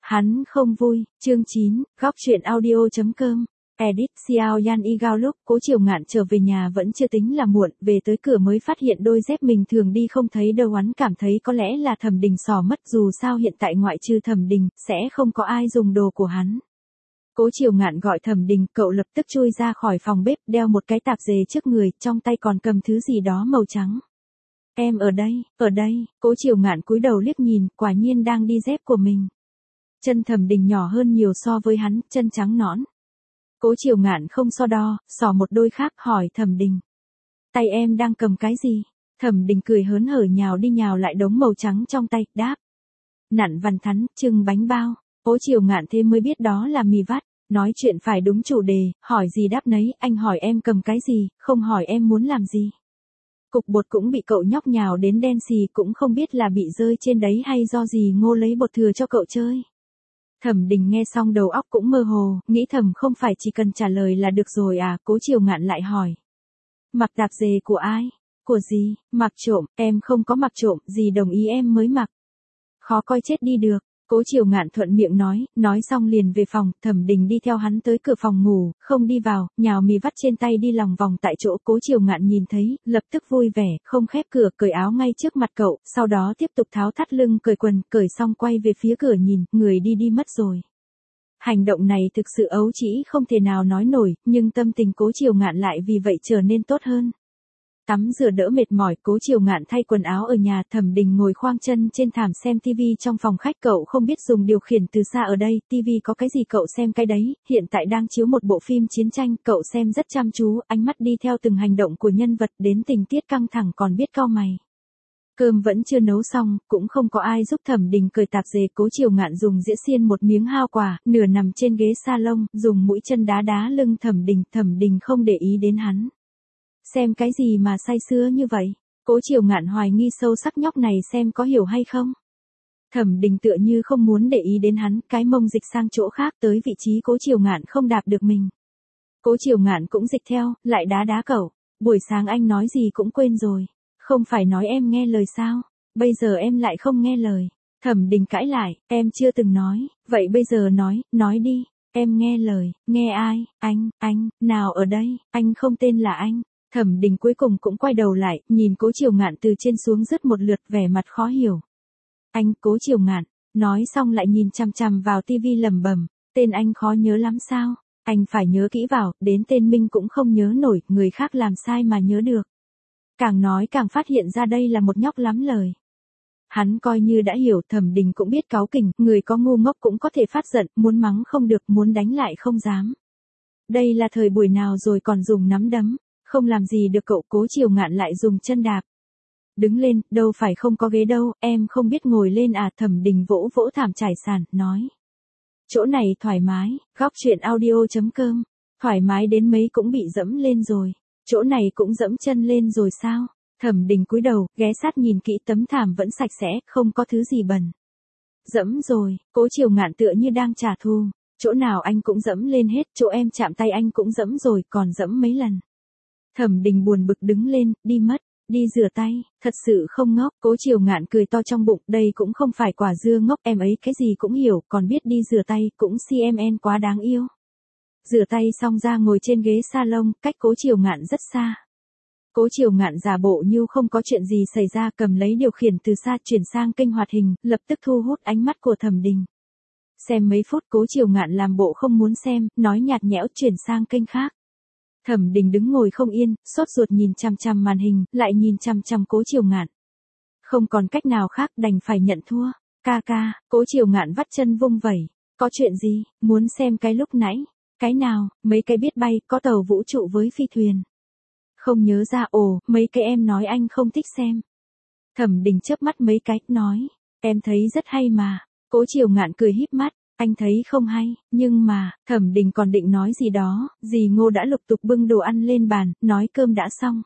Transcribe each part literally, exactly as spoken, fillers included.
Hắn không vui, chương chín, góc truyện audio.com. Edit Xiao Yan Y Gao lúc Cố Triều Ngạn trở về nhà vẫn chưa tính là muộn, về tới cửa mới phát hiện đôi dép mình thường đi không thấy đâu, hắn cảm thấy có lẽ là Thẩm Đình xỏ mất, dù sao hiện tại ngoại trừ Thẩm Đình, sẽ không có ai dùng đồ của hắn. Cố Triều Ngạn gọi Thẩm Đình, cậu lập tức chui ra khỏi phòng bếp, đeo một cái tạp dề trước người, trong tay còn cầm thứ gì đó màu trắng. Em ở đây, ở đây, Cố Triều Ngạn cúi đầu liếc nhìn, quả nhiên đang đi dép của mình. Chân Thẩm Đình nhỏ hơn nhiều so với hắn, chân trắng nõn. Cố Triều Ngạn không so đo, xỏ một đôi khác, hỏi Thẩm Đình. Tay em đang cầm cái gì? Thẩm Đình cười hớn hở nhào đi nhào lại đống màu trắng trong tay, đáp. Nặn văn thắn, trưng bánh bao. Cố Triều Ngạn thế mới biết đó là mì vắt. Nói chuyện phải đúng chủ đề, hỏi gì đáp nấy, anh hỏi em cầm cái gì, không hỏi em muốn làm gì. Cục bột cũng bị cậu nhóc nhào đến đen xì, cũng không biết là bị rơi trên đấy hay do gì Ngô lấy bột thừa cho cậu chơi. Thẩm Đình nghe xong đầu óc cũng mơ hồ, nghĩ thầm không phải chỉ cần trả lời là được rồi à. Cố Triều Ngạn lại hỏi. Mặc tạp dề của ai? Của gì? Mặc trộm, em không có mặc trộm, dì đồng ý em mới mặc. Khó coi chết đi được. Cố Triều Ngạn thuận miệng nói, nói xong liền về phòng, Thẩm Đình đi theo hắn tới cửa phòng ngủ, không đi vào, nhào mì vắt trên tay đi lòng vòng tại chỗ. Cố Triều Ngạn nhìn thấy, lập tức vui vẻ, không khép cửa, cởi áo ngay trước mặt cậu, sau đó tiếp tục tháo thắt lưng, cởi quần, cởi xong quay về phía cửa nhìn, người đi đi mất rồi. Hành động này thực sự ấu trĩ không thể nào nói nổi, nhưng tâm tình Cố Triều Ngạn lại vì vậy trở nên tốt hơn. Tắm rửa đỡ mệt mỏi, Cố Triều Ngạn thay quần áo ở nhà, Thẩm Đình ngồi khoang chân trên thảm xem tivi trong phòng khách. Cậu không biết dùng điều khiển từ xa ở đây, tivi có cái gì cậu xem cái đấy, hiện tại đang chiếu một bộ phim chiến tranh, cậu xem rất chăm chú, ánh mắt đi theo từng hành động của nhân vật, đến tình tiết căng thẳng còn biết cau mày. Cơm vẫn chưa nấu xong, cũng không có ai giúp Thẩm Đình cởi tạp dề. Cố Triều Ngạn dùng dĩa xiên một miếng hao quả, nửa nằm trên ghế salon, dùng mũi chân đá đá lưng Thẩm Đình, Thẩm Đình không để ý đến hắn. Xem cái gì mà say sưa như vậy? Cố Triều Ngạn hoài nghi sâu sắc nhóc này xem có hiểu hay không. Thẩm Đình tựa như không muốn để ý đến hắn, cái mông dịch sang chỗ khác, tới vị trí Cố Triều Ngạn không đạp được mình. Cố Triều Ngạn cũng dịch theo, lại đá đá cậu. Buổi sáng anh nói gì cũng quên rồi. Không phải nói em nghe lời sao? Bây giờ em lại không nghe lời. Thẩm Đình cãi lại, em chưa từng nói, vậy bây giờ nói, nói đi. Em nghe lời, nghe ai? Anh, anh, nào ở đây, anh không tên là anh. Thẩm Đình cuối cùng cũng quay đầu lại, nhìn Cố Triều Ngạn từ trên xuống rất một lượt, vẻ mặt khó hiểu. Anh, Cố Triều Ngạn, nói xong lại nhìn chằm chằm vào tivi lẩm bẩm, tên anh khó nhớ lắm sao? Anh phải nhớ kỹ vào, đến tên Minh cũng không nhớ nổi, người khác làm sai mà nhớ được. Càng nói càng phát hiện ra đây là một nhóc lắm lời. Hắn coi như đã hiểu, Thẩm Đình cũng biết cáu kỉnh, người có ngu ngốc cũng có thể phát giận, muốn mắng không được, muốn đánh lại không dám. Đây là thời buổi nào rồi còn dùng nắm đấm. Không làm gì được cậu. Cố Triều Ngạn lại dùng chân đạp. Đứng lên, đâu phải không có ghế đâu, em không biết ngồi lên à. Thẩm Đình vỗ vỗ thảm trải sàn, nói. Chỗ này thoải mái, góc truyện audio.com. Thoải mái đến mấy cũng bị dẫm lên rồi. Chỗ này cũng dẫm chân lên rồi sao? Thẩm Đình cúi đầu, ghé sát nhìn kỹ tấm thảm vẫn sạch sẽ, không có thứ gì bẩn. Dẫm rồi, Cố Triều Ngạn tựa như đang trả thù. Chỗ nào anh cũng dẫm lên hết, chỗ em chạm tay anh cũng dẫm rồi, còn dẫm mấy lần. Thẩm Đình buồn bực đứng lên, đi mất, đi rửa tay, thật sự không ngốc. Cố Triều Ngạn cười to trong bụng, đây cũng không phải quả dưa ngốc, em ấy cái gì cũng hiểu, còn biết đi rửa tay, cũng xê em en quá đáng yêu. Rửa tay xong ra ngồi trên ghế salon, cách Cố Triều Ngạn rất xa. Cố Triều Ngạn giả bộ như không có chuyện gì xảy ra, cầm lấy điều khiển từ xa chuyển sang kênh hoạt hình, lập tức thu hút ánh mắt của Thẩm Đình. Xem mấy phút Cố Triều Ngạn làm bộ không muốn xem, nói nhạt nhẽo chuyển sang kênh khác. Thẩm Đình đứng ngồi không yên, sốt ruột nhìn chằm chằm màn hình, lại nhìn chằm chằm Cố Triều Ngạn. Không còn cách nào khác, đành phải nhận thua. Ca ca, Cố Triều Ngạn vắt chân vung vẩy. Có chuyện gì, muốn xem cái lúc nãy? Cái nào, mấy cái biết bay, có tàu vũ trụ với phi thuyền. Không nhớ ra, ồ, mấy cái em nói anh không thích xem. Thẩm Đình chớp mắt mấy cái, nói, em thấy rất hay mà. Cố Triều Ngạn cười híp mắt. Anh thấy không hay, nhưng mà, Thẩm Đình còn định nói gì đó, dì Ngô đã lục tục bưng đồ ăn lên bàn, nói cơm đã xong.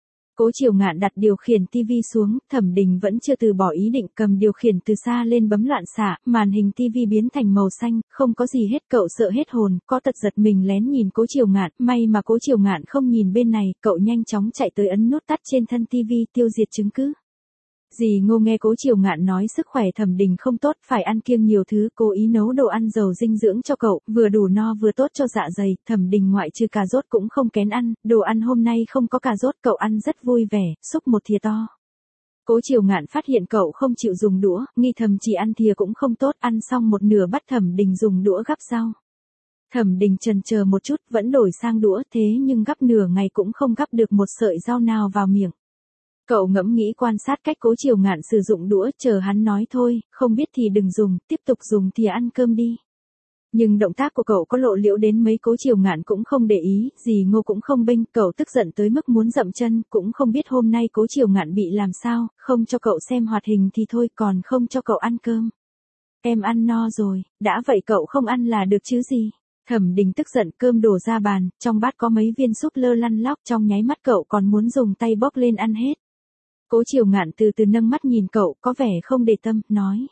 Cố Triều Ngạn đặt điều khiển tivi xuống, Thẩm Đình vẫn chưa từ bỏ ý định, cầm điều khiển từ xa lên bấm loạn xạ, màn hình tivi biến thành màu xanh, không có gì hết. Cậu sợ hết hồn, có tật giật mình lén nhìn Cố Triều Ngạn, may mà Cố Triều Ngạn không nhìn bên này, cậu nhanh chóng chạy tới ấn nút tắt trên thân tivi, tiêu diệt chứng cứ. Dì Ngô nghe Cố Triều Ngạn nói sức khỏe Thẩm Đình không tốt, phải ăn kiêng nhiều thứ, cố ý nấu đồ ăn giàu dinh dưỡng cho cậu, vừa đủ no vừa tốt cho dạ dày. Thẩm Đình ngoại trừ cà rốt cũng không kén ăn, đồ ăn hôm nay không có cà rốt, cậu ăn rất vui vẻ, xúc một thìa to. Cố Triều Ngạn phát hiện cậu không chịu dùng đũa, nghi thầm chỉ ăn thìa cũng không tốt, ăn xong một nửa bắt Thẩm Đình dùng đũa gắp rau. Thẩm Đình chần chờ một chút, vẫn đổi sang đũa, thế nhưng gắp nửa ngày cũng không gắp được một sợi rau nào vào miệng. Cậu ngẫm nghĩ quan sát cách Cố Triều Ngạn sử dụng đũa, chờ hắn nói thôi, không biết thì đừng dùng, tiếp tục dùng thìa ăn cơm đi. Nhưng động tác của cậu có lộ liễu đến mấy, Cố Triều Ngạn cũng không để ý, dì Ngô cũng không bênh, cậu tức giận tới mức muốn dậm chân, cũng không biết hôm nay Cố Triều Ngạn bị làm sao, không cho cậu xem hoạt hình thì thôi, còn không cho cậu ăn cơm. Em ăn no rồi, đã vậy cậu không ăn là được chứ gì. Thẩm Đình tức giận, cơm đổ ra bàn, trong bát có mấy viên súp lơ lăn lóc, trong nháy mắt cậu còn muốn dùng tay bốc lên ăn hết. Cố Triều Ngạn từ từ nâng mắt nhìn cậu, có vẻ không để tâm, nói.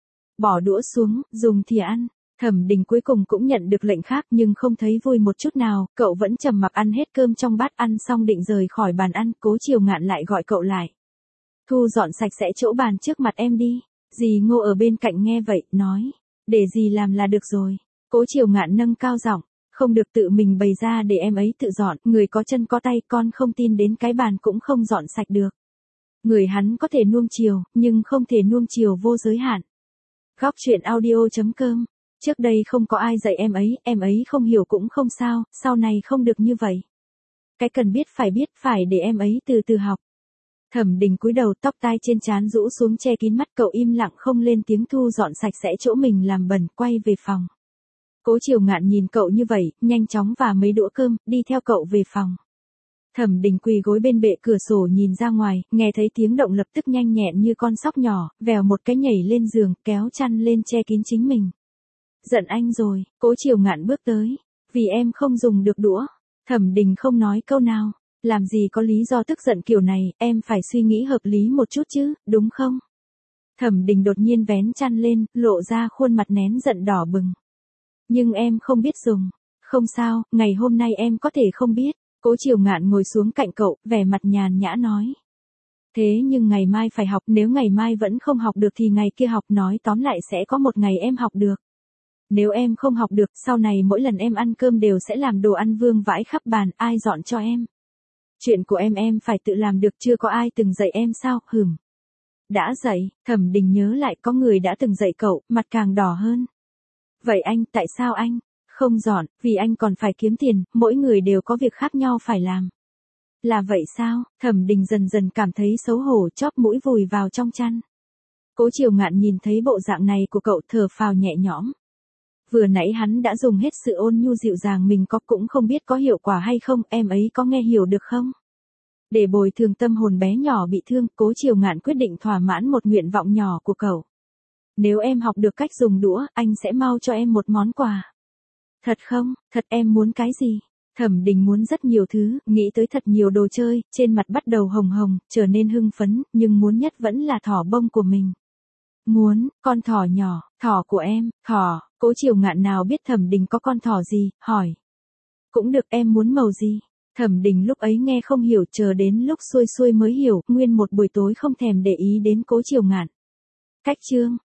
Bỏ đũa xuống, dùng thìa ăn. Thẩm Đình cuối cùng cũng nhận được lệnh khác nhưng không thấy vui một chút nào, cậu vẫn trầm mặc ăn hết cơm trong bát, ăn xong định rời khỏi bàn ăn, Cố Triều Ngạn lại gọi cậu lại. Thu dọn sạch sẽ chỗ bàn trước mặt em đi. Dì Ngô ở bên cạnh nghe vậy, nói. Để dì làm là được rồi. Cố Triều Ngạn nâng cao giọng, không được tự mình bày ra để em ấy tự dọn, người có chân có tay, con không tin đến cái bàn cũng không dọn sạch được. Người hắn có thể nuông chiều, nhưng không thể nuông chiều vô giới hạn. Góc truyện audio chấm com. Trước đây không có ai dạy em ấy, em ấy không hiểu cũng không sao, sau này không được như vậy. Cái cần biết phải biết, phải để em ấy từ từ học. Thẩm Đình cúi đầu, tóc tai trên trán rũ xuống che kín mắt, cậu im lặng không lên tiếng, thu dọn sạch sẽ chỗ mình làm bẩn, quay về phòng. Cố Triều Ngạn nhìn cậu như vậy, nhanh chóng vả mấy đũa cơm, đi theo cậu về phòng. Thẩm Đình quỳ gối bên bệ cửa sổ nhìn ra ngoài, nghe thấy tiếng động lập tức nhanh nhẹn như con sóc nhỏ, vèo một cái nhảy lên giường, kéo chăn lên che kín chính mình. Giận anh rồi, Cố Triều Ngạn bước tới. Vì em không dùng được đũa. Thẩm Đình không nói câu nào. Làm gì có lý do tức giận kiểu này, em phải suy nghĩ hợp lý một chút chứ, đúng không? Thẩm Đình đột nhiên vén chăn lên, lộ ra khuôn mặt nén giận đỏ bừng. Nhưng em không biết dùng. Không sao, ngày hôm nay em có thể không biết. Cố Triều Ngạn ngồi xuống cạnh cậu, vẻ mặt nhàn nhã nói. Thế nhưng ngày mai phải học, nếu ngày mai vẫn không học được thì ngày kia học, nói tóm lại sẽ có một ngày em học được. Nếu em không học được, sau này mỗi lần em ăn cơm đều sẽ làm đồ ăn vương vãi khắp bàn, ai dọn cho em? Chuyện của em em phải tự làm được, chưa có ai từng dạy em sao, hừm. Đã dạy, Thẩm Đình nhớ lại có người đã từng dạy cậu, mặt càng đỏ hơn. Vậy anh, tại sao anh không dọn? Vì anh còn phải kiếm tiền, mỗi người đều có việc khác nhau phải làm. Là vậy sao? Thẩm Đình dần dần cảm thấy xấu hổ, chóp mũi vùi vào trong chăn. Cố Triều Ngạn nhìn thấy bộ dạng này của cậu, thở phào nhẹ nhõm. Vừa nãy hắn đã dùng hết sự ôn nhu dịu dàng mình có, cũng không biết có hiệu quả hay không, em ấy có nghe hiểu được không? Để bồi thường tâm hồn bé nhỏ bị thương, Cố Triều Ngạn quyết định thỏa mãn một nguyện vọng nhỏ của cậu. Nếu em học được cách dùng đũa, anh sẽ mau cho em một món quà. Thật không? Thật, em muốn cái gì? Thẩm Đình muốn rất nhiều thứ, nghĩ tới thật nhiều đồ chơi, trên mặt bắt đầu hồng hồng, trở nên hưng phấn, nhưng muốn nhất vẫn là thỏ bông của mình. Muốn, con thỏ nhỏ, thỏ của em, thỏ. Cố Triều Ngạn nào biết Thẩm Đình có con thỏ gì, hỏi. Cũng được, em muốn màu gì? Thẩm Đình lúc ấy nghe không hiểu, chờ đến lúc xuôi xuôi mới hiểu, nguyên một buổi tối không thèm để ý đến Cố Triều Ngạn. Cách chương.